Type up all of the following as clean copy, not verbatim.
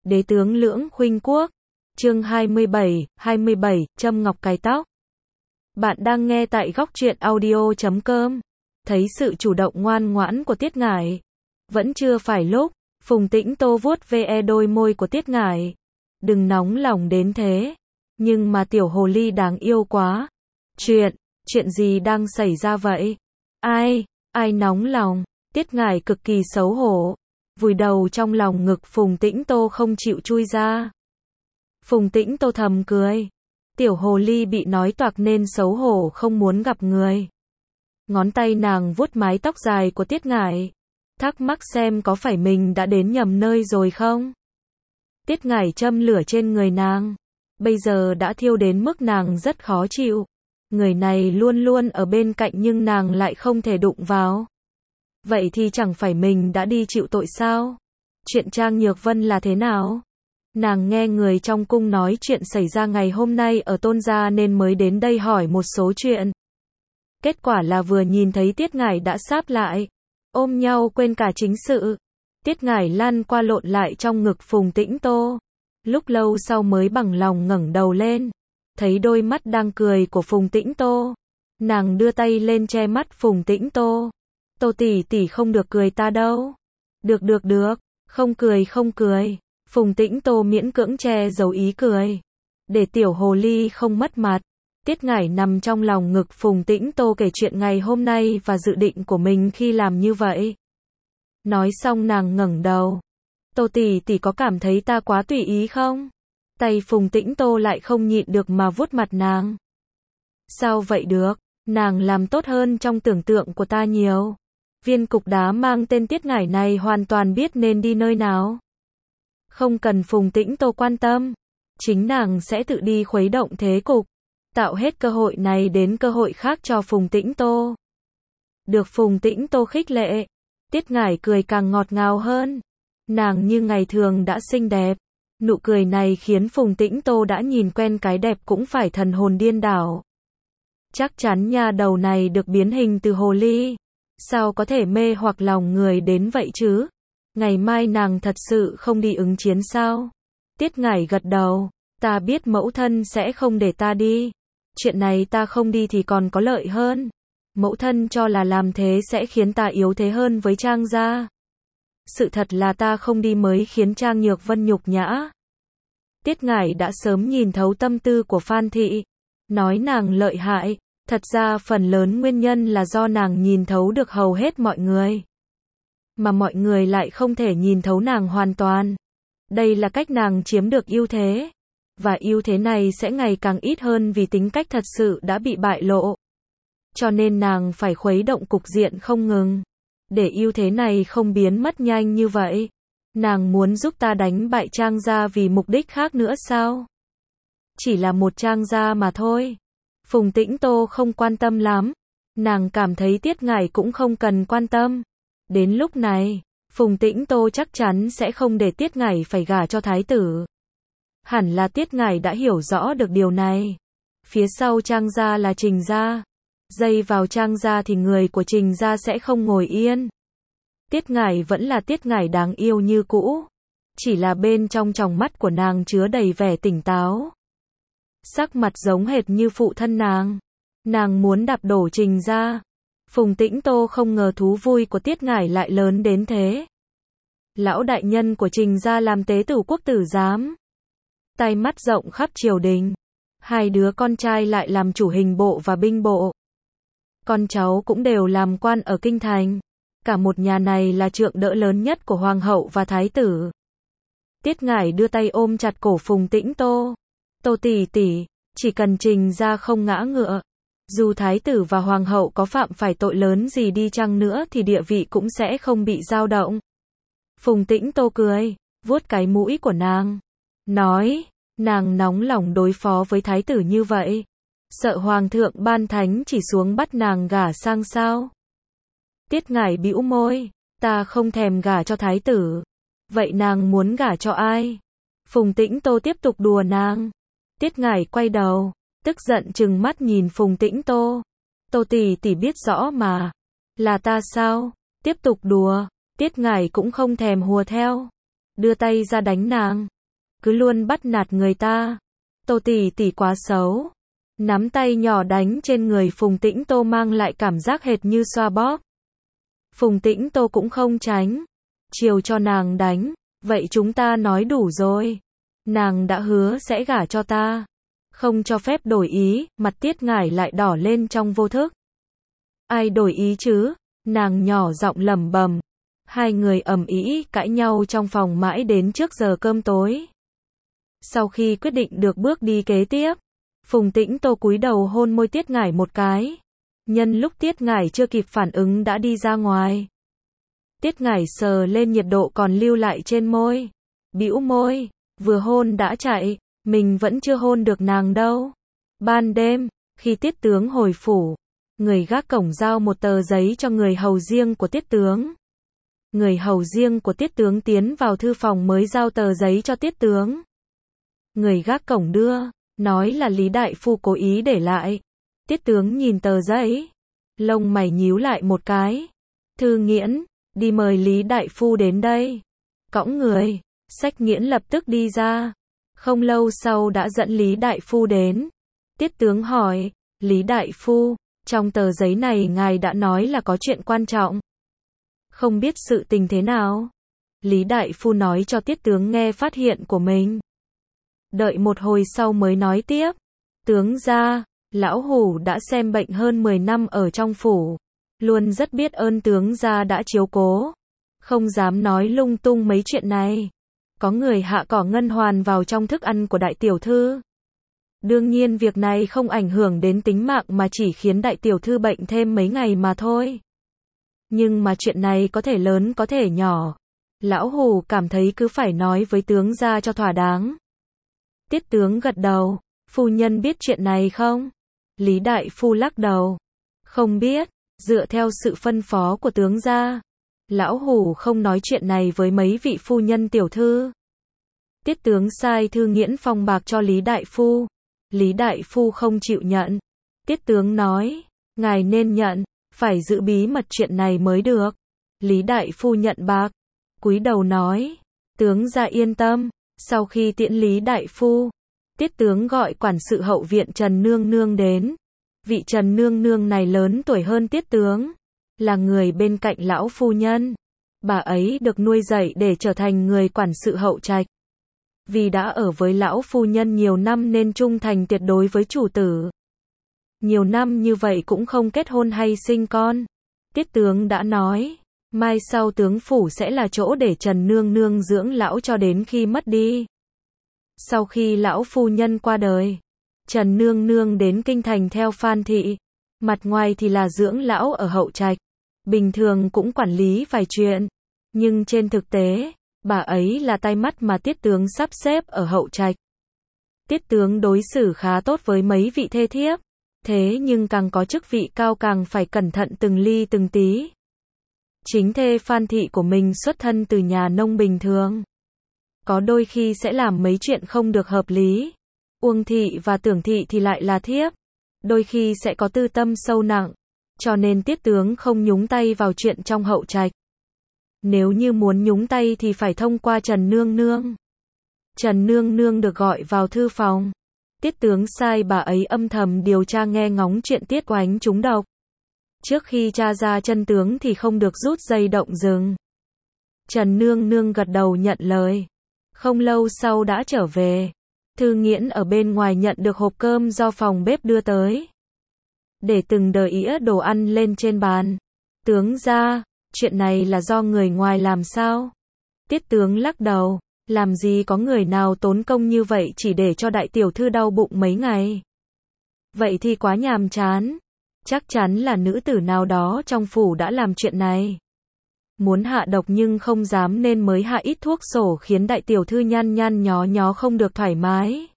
Đế tướng Lưỡng Khuynh Quốc. Chương 27, châm ngọc cài tóc. Bạn đang nghe tại góc truyện audio.com. Thấy sự chủ động ngoan ngoãn của Tiết Ngải. Vẫn chưa phải lúc, Phùng Tĩnh Tô vuốt ve đôi môi của Tiết Ngải. Đừng nóng lòng đến thế. Nhưng mà tiểu hồ ly đáng yêu quá. Chuyện gì đang xảy ra vậy? Ai nóng lòng? Tiết Ngải cực kỳ xấu hổ. Vùi đầu trong lòng ngực Phùng Tĩnh Tô không chịu chui ra. Phùng Tĩnh Tô thầm cười. Tiểu hồ ly bị nói toạc nên xấu hổ không muốn gặp người. Ngón tay nàng vuốt mái tóc dài của Tiết Ngải. Thắc mắc xem có phải mình đã đến nhầm nơi rồi không? Tiết Ngải châm lửa trên người nàng. Bây giờ đã thiêu đến mức nàng rất khó chịu. Người này luôn luôn ở bên cạnh nhưng nàng lại không thể đụng vào. Vậy thì chẳng phải mình đã đi chịu tội sao? Chuyện Trang Nhược Vân là thế nào? Nàng nghe người trong cung nói chuyện xảy ra ngày hôm nay ở Tôn gia nên mới đến đây hỏi một số chuyện. Kết quả là vừa nhìn thấy Tiết Ngải đã sáp lại, ôm nhau quên cả chính sự. Tiết Ngải lăn qua lộn lại trong ngực Phùng Tĩnh Tô. Lúc lâu sau mới bằng lòng ngẩng đầu lên, thấy đôi mắt đang cười của Phùng Tĩnh Tô. Nàng đưa tay lên che mắt Phùng Tĩnh Tô. Tô tỷ tỷ không được cười ta đâu. Được, không cười. Phùng Tĩnh Tô miễn cưỡng che giấu ý cười. Để tiểu hồ ly không mất mặt. Tiết Ngải nằm trong lòng ngực Phùng Tĩnh Tô kể chuyện ngày hôm nay và dự định của mình khi làm như vậy. Nói xong nàng ngẩng đầu. Tô tỷ tỷ có cảm thấy ta quá tùy ý không? Tay Phùng Tĩnh Tô lại không nhịn được mà vuốt mặt nàng. Sao vậy được? Nàng làm tốt hơn trong tưởng tượng của ta nhiều. Viên cục đá mang tên Tiết Ngải này hoàn toàn biết nên đi nơi nào. Không cần Phùng Tĩnh Tô quan tâm. Chính nàng sẽ tự đi khuấy động thế cục. Tạo hết cơ hội này đến cơ hội khác cho Phùng Tĩnh Tô. Được Phùng Tĩnh Tô khích lệ. Tiết Ngải cười càng ngọt ngào hơn. Nàng như ngày thường đã xinh đẹp. Nụ cười này khiến Phùng Tĩnh Tô đã nhìn quen cái đẹp cũng phải thần hồn điên đảo. Chắc chắn nha đầu này được biến hình từ hồ ly. Sao có thể mê hoặc lòng người đến vậy chứ? Ngày mai nàng thật sự không đi ứng chiến sao? Tiết Ngải gật đầu. Ta biết mẫu thân sẽ không để ta đi. Chuyện này ta không đi thì còn có lợi hơn. Mẫu thân cho là làm thế sẽ khiến ta yếu thế hơn với Trang gia. Sự thật là ta không đi mới khiến Trang Nhược Vân nhục nhã. Tiết Ngải đã sớm nhìn thấu tâm tư của Phan Thị. Nói nàng lợi hại. Thật ra phần lớn nguyên nhân là do nàng nhìn thấu được hầu hết mọi người. Mà mọi người lại không thể nhìn thấu nàng hoàn toàn. Đây là cách nàng chiếm được ưu thế. Và ưu thế này sẽ ngày càng ít hơn vì tính cách thật sự đã bị bại lộ. Cho nên nàng phải khuấy động cục diện không ngừng. Để ưu thế này không biến mất nhanh như vậy. Nàng muốn giúp ta đánh bại Trang gia vì mục đích khác nữa sao? Chỉ là một Trang gia mà thôi. Phùng Tĩnh Tô không quan tâm lắm. Nàng cảm thấy Tiết Ngải cũng không cần quan tâm. Đến lúc này, Phùng Tĩnh Tô chắc chắn sẽ không để Tiết Ngải phải gả cho thái tử. Hẳn là Tiết Ngải đã hiểu rõ được điều này. Phía sau Trang gia là Trình gia. Dây vào Trang gia thì người của Trình gia sẽ không ngồi yên. Tiết Ngải vẫn là Tiết Ngải đáng yêu như cũ. Chỉ là bên trong tròng mắt của nàng chứa đầy vẻ tỉnh táo. Sắc mặt giống hệt như phụ thân nàng. Nàng muốn đạp đổ Trình gia. Phùng Tĩnh Tô không ngờ thú vui của Tiết Ngải lại lớn đến thế. Lão đại nhân của Trình gia làm tế tử quốc tử giám. Tai mắt rộng khắp triều đình. Hai đứa con trai lại làm chủ hình bộ và binh bộ. Con cháu cũng đều làm quan ở kinh thành. Cả một nhà này là trượng đỡ lớn nhất của hoàng hậu và thái tử. Tiết Ngải đưa tay ôm chặt cổ Phùng Tĩnh Tô. Tô tỷ tỷ, chỉ cần Trình gia không ngã ngựa. Dù thái tử và hoàng hậu có phạm phải tội lớn gì đi chăng nữa thì địa vị cũng sẽ không bị dao động. Phùng Tĩnh Tô cười, vuốt cái mũi của nàng. Nói, nàng nóng lòng đối phó với thái tử như vậy. Sợ hoàng thượng ban thánh chỉ xuống bắt nàng gả sang sao? Tiết Ngải bĩu môi, ta không thèm gả cho thái tử. Vậy nàng muốn gả cho ai? Phùng Tĩnh Tô tiếp tục đùa nàng. Tiết Ngải quay đầu, tức giận trừng mắt nhìn Phùng Tĩnh Tô. Tô tỷ tỷ biết rõ mà. Là ta sao? Tiếp tục đùa. Tiết Ngải cũng không thèm hùa theo. Đưa tay ra đánh nàng. cứ luôn bắt nạt người ta. Tô tỷ tỷ quá xấu. Nắm tay nhỏ đánh trên người Phùng Tĩnh Tô mang lại cảm giác hệt như xoa bóp. Phùng Tĩnh Tô cũng không tránh. Chiều cho nàng đánh. Vậy chúng ta nói đủ rồi. Nàng đã hứa sẽ gả cho ta. Không cho phép đổi ý, mặt Tiết Ngải lại đỏ lên trong vô thức. Ai đổi ý chứ? Nàng nhỏ giọng lẩm bẩm. Hai người ầm ĩ cãi nhau trong phòng mãi đến trước giờ cơm tối. Sau khi quyết định được bước đi kế tiếp, Phùng Tĩnh Tô cúi đầu hôn môi Tiết Ngải một cái. Nhân lúc Tiết Ngải chưa kịp phản ứng đã đi ra ngoài. Tiết Ngải sờ lên nhiệt độ còn lưu lại trên môi. Bĩu môi, vừa hôn đã chạy, mình vẫn chưa hôn được nàng đâu. Ban đêm, khi Tiết tướng hồi phủ, người gác cổng giao một tờ giấy cho người hầu riêng của Tiết tướng. Người hầu riêng của Tiết tướng tiến vào thư phòng mới giao tờ giấy cho Tiết tướng. Người gác cổng đưa, nói là Lý Đại Phu cố ý để lại. Tiết tướng nhìn tờ giấy, lông mày nhíu lại một cái. Thư Nghiễn, đi mời Lý Đại Phu đến đây. Cõng người, Sách Nghiễn lập tức đi ra. Không lâu sau đã dẫn Lý Đại Phu đến. Tiết tướng hỏi, Lý Đại Phu, trong tờ giấy này ngài đã nói là có chuyện quan trọng. Không biết sự tình thế nào? Lý Đại Phu nói cho Tiết tướng nghe phát hiện của mình. Đợi một hồi sau mới nói tiếp. Tướng gia, lão hủ đã xem bệnh hơn 10 năm ở trong phủ. Luôn rất biết ơn tướng gia đã chiếu cố. Không dám nói lung tung mấy chuyện này. Có người hạ cỏ ngân hoàn vào trong thức ăn của đại tiểu thư. Đương nhiên việc này không ảnh hưởng đến tính mạng mà chỉ khiến đại tiểu thư bệnh thêm mấy ngày mà thôi. Nhưng mà chuyện này có thể lớn có thể nhỏ. Lão hủ cảm thấy cứ phải nói với tướng gia cho thỏa đáng. Tiết tướng gật đầu. Phu nhân biết chuyện này không? Lý Đại Phu lắc đầu. Không biết, dựa theo sự phân phó của tướng gia. Lão hủ không nói chuyện này với mấy vị phu nhân tiểu thư. Tiết tướng sai Thư Nghiễn phong bạc cho Lý Đại Phu. Lý Đại Phu không chịu nhận. Tiết tướng nói, ngài nên nhận, phải giữ bí mật chuyện này mới được. Lý Đại Phu nhận bạc, cúi đầu nói, tướng gia yên tâm. Sau khi tiễn Lý Đại Phu, Tiết tướng gọi quản sự hậu viện Trần Nương Nương đến. Vị Trần Nương Nương này lớn tuổi hơn Tiết tướng, là người bên cạnh lão phu nhân. Bà ấy được nuôi dạy để trở thành người quản sự hậu trạch. Vì đã ở với lão phu nhân nhiều năm nên trung thành tuyệt đối với chủ tử. Nhiều năm như vậy cũng không kết hôn hay sinh con. Tiết tướng đã nói, mai sau tướng phủ sẽ là chỗ để Trần Nương Nương dưỡng lão cho đến khi mất đi. Sau khi lão phu nhân qua đời, Trần Nương Nương đến kinh thành theo Phan thị. Mặt ngoài thì là dưỡng lão ở hậu trạch, bình thường cũng quản lý vài chuyện. Nhưng trên thực tế, bà ấy là tay mắt mà Tiết tướng sắp xếp ở hậu trạch. Tiết tướng đối xử khá tốt với mấy vị thê thiếp. Thế nhưng càng có chức vị cao càng phải cẩn thận từng ly từng tí. Chính thê Phan thị của mình xuất thân từ nhà nông bình thường. Có đôi khi sẽ làm mấy chuyện không được hợp lý. Uông thị và Tưởng thị thì lại là thiếp. Đôi khi sẽ có tư tâm sâu nặng. Cho nên Tiết tướng không nhúng tay vào chuyện trong hậu trạch. Nếu như muốn nhúng tay thì phải thông qua Trần Nương Nương. Trần Nương Nương được gọi vào thư phòng. Tiết tướng sai bà ấy âm thầm điều tra nghe ngóng chuyện Tiết Oánh trúng độc. Trước khi tra ra chân tướng thì không được rút dây động rừng. Trần Nương Nương gật đầu nhận lời. Không lâu sau đã trở về. Thư Nghiễn ở bên ngoài nhận được hộp cơm do phòng bếp đưa tới. Để từng đĩa ĩa đồ ăn lên trên bàn. Tướng gia, chuyện này là do người ngoài làm sao? Tiết tướng lắc đầu. Làm gì có người nào tốn công như vậy chỉ để cho đại tiểu thư đau bụng mấy ngày. Vậy thì quá nhàm chán. Chắc chắn là nữ tử nào đó trong phủ đã làm chuyện này. Muốn hạ độc nhưng không dám nên mới hạ ít thuốc sổ khiến đại tiểu thư nhăn nhăn nhó nhó không được thoải mái.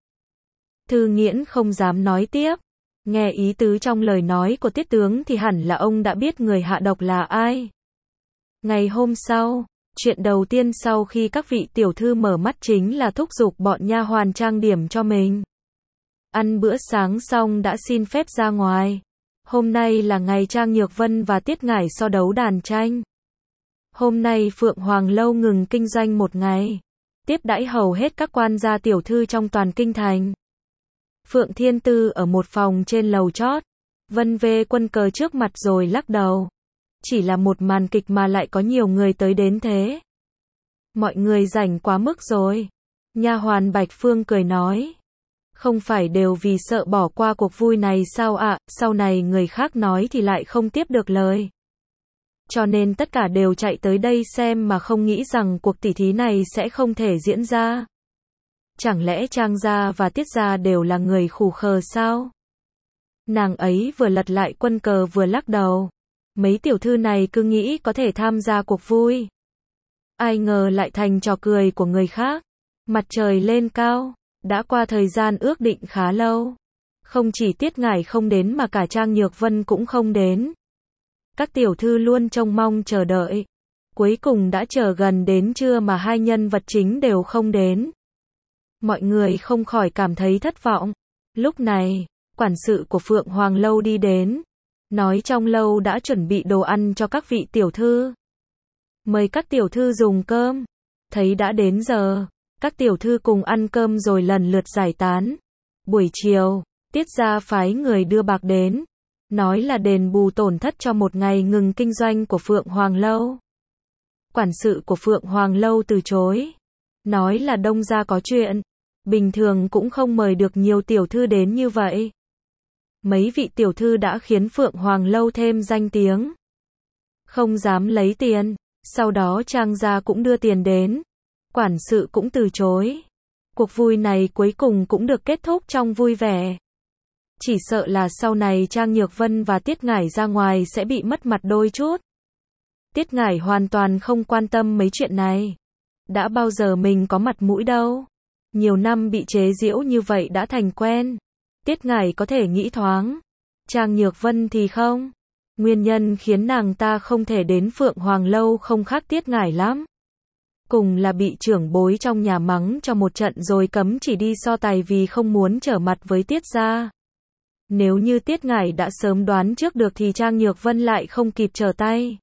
Thư Nghiễn không dám nói tiếp. Nghe ý tứ trong lời nói của Tiết tướng thì hẳn là ông đã biết người hạ độc là ai. Ngày hôm sau, chuyện đầu tiên sau khi các vị tiểu thư mở mắt chính là thúc giục bọn nha hoàn trang điểm cho mình. Ăn bữa sáng xong đã xin phép ra ngoài. Hôm nay là ngày Trang Nhược Vân và Tiết Ngải so đấu đàn tranh. Hôm nay Phượng Hoàng Lâu ngừng kinh doanh một ngày. tiếp đãi hầu hết các quan gia tiểu thư trong toàn kinh thành. Phượng Thiên Tư ở một phòng trên lầu chót, vân vê quân cờ trước mặt rồi lắc đầu. Chỉ là một màn kịch mà lại có nhiều người tới đến thế. Mọi người rảnh quá mức rồi. Nha hoàn Bạch Phương cười nói. Không phải đều vì sợ bỏ qua cuộc vui này sao ạ, sau này người khác nói thì lại không tiếp được lời. Cho nên tất cả đều chạy tới đây xem mà không nghĩ rằng cuộc tỉ thí này sẽ không thể diễn ra. Chẳng lẽ Trang gia và Tiết gia đều là người khù khờ sao? Nàng ấy vừa lật lại quân cờ vừa lắc đầu. Mấy tiểu thư này cứ nghĩ có thể tham gia cuộc vui. Ai ngờ lại thành trò cười của người khác. Mặt trời lên cao, đã qua thời gian ước định khá lâu. Không chỉ Tiết Ngải không đến mà cả Trang Nhược Vân cũng không đến. Các tiểu thư luôn trông mong chờ đợi. Cuối cùng đã chờ gần đến trưa mà hai nhân vật chính đều không đến. Mọi người không khỏi cảm thấy thất vọng. Lúc này, quản sự của Phượng Hoàng Lâu đi đến. Nói trong lâu đã chuẩn bị đồ ăn cho các vị tiểu thư. Mời các tiểu thư dùng cơm. Thấy đã đến giờ, các tiểu thư cùng ăn cơm rồi lần lượt giải tán. Buổi chiều, Tiết gia phái người đưa bạc đến. Nói là đền bù tổn thất cho một ngày ngừng kinh doanh của Phượng Hoàng Lâu. Quản sự của Phượng Hoàng Lâu từ chối. Nói là đông gia có chuyện. Bình thường cũng không mời được nhiều tiểu thư đến như vậy. Mấy vị tiểu thư đã khiến Phượng Hoàng Lâu thêm danh tiếng. Không dám lấy tiền. Sau đó Trang gia cũng đưa tiền đến. Quản sự cũng từ chối. Cuộc vui này cuối cùng cũng được kết thúc trong vui vẻ. Chỉ sợ là sau này Trang Nhược Vân và Tiết Ngải ra ngoài sẽ bị mất mặt đôi chút. Tiết Ngải hoàn toàn không quan tâm mấy chuyện này. Đã bao giờ mình có mặt mũi đâu. Nhiều năm bị chế giễu như vậy đã thành quen. Tiết Ngải có thể nghĩ thoáng. Trang Nhược Vân thì không. Nguyên nhân khiến nàng ta không thể đến Phượng Hoàng Lâu không khác Tiết Ngải lắm. Cùng là bị trưởng bối trong nhà mắng cho một trận rồi cấm chỉ đi so tài vì không muốn trở mặt với Tiết gia. Nếu như Tiết Ngải đã sớm đoán trước được thì Trang Nhược Vân lại không kịp trở tay.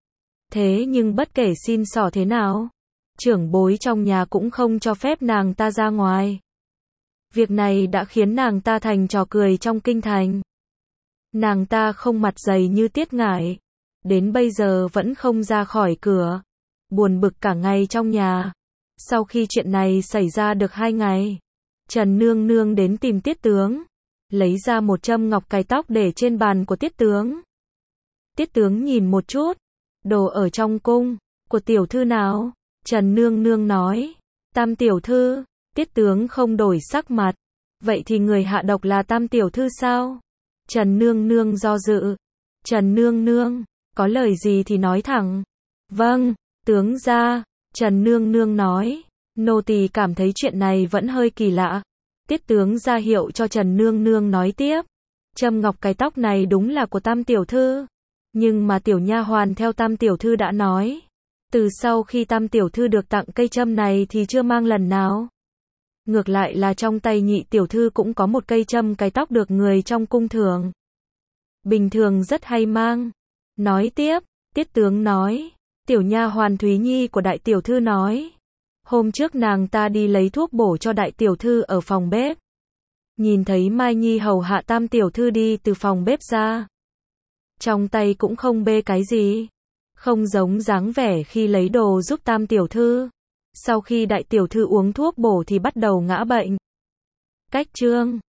Thế nhưng bất kể xin xỏ thế nào, trưởng bối trong nhà cũng không cho phép nàng ta ra ngoài. Việc này đã khiến nàng ta thành trò cười trong kinh thành. Nàng ta không mặt dày như Tiết Ngải, đến bây giờ vẫn không ra khỏi cửa, buồn bực cả ngày trong nhà. Sau khi chuyện này xảy ra được 2 ngày, Trần Nương Nương đến tìm Tiết tướng, lấy ra một châm ngọc cài tóc để trên bàn của Tiết tướng. Tiết tướng nhìn một chút, đồ ở trong cung, của tiểu thư nào? Trần Nương Nương nói, Tam tiểu thư. Tiết tướng không đổi sắc mặt, vậy thì người hạ độc là Tam tiểu thư sao? Trần Nương Nương do dự. Trần Nương Nương, có lời gì thì nói thẳng. Vâng, tướng gia. Trần Nương Nương nói, nô tỳ cảm thấy chuyện này vẫn hơi kỳ lạ. Tiết tướng ra hiệu cho Trần Nương Nương nói tiếp. Châm ngọc cái tóc này đúng là của Tam tiểu thư, nhưng mà tiểu nha hoàn theo Tam tiểu thư đã nói, từ sau khi Tam tiểu thư được tặng cây châm này thì chưa mang lần nào. Ngược lại là trong tay Nhị tiểu thư cũng có một cây châm cài tóc được người trong cung thường. Bình thường rất hay mang. Nói tiếp, Tiết tướng nói, tiểu nha hoàn Thúy Nhi của đại tiểu thư nói, hôm trước nàng ta đi lấy thuốc bổ cho đại tiểu thư ở phòng bếp. Nhìn thấy Mai Nhi hầu hạ Tam tiểu thư đi từ phòng bếp ra. Trong tay cũng không bê cái gì. Không giống dáng vẻ khi lấy đồ giúp Tam tiểu thư. Sau khi đại tiểu thư uống thuốc bổ thì bắt đầu ngã bệnh. Cách chương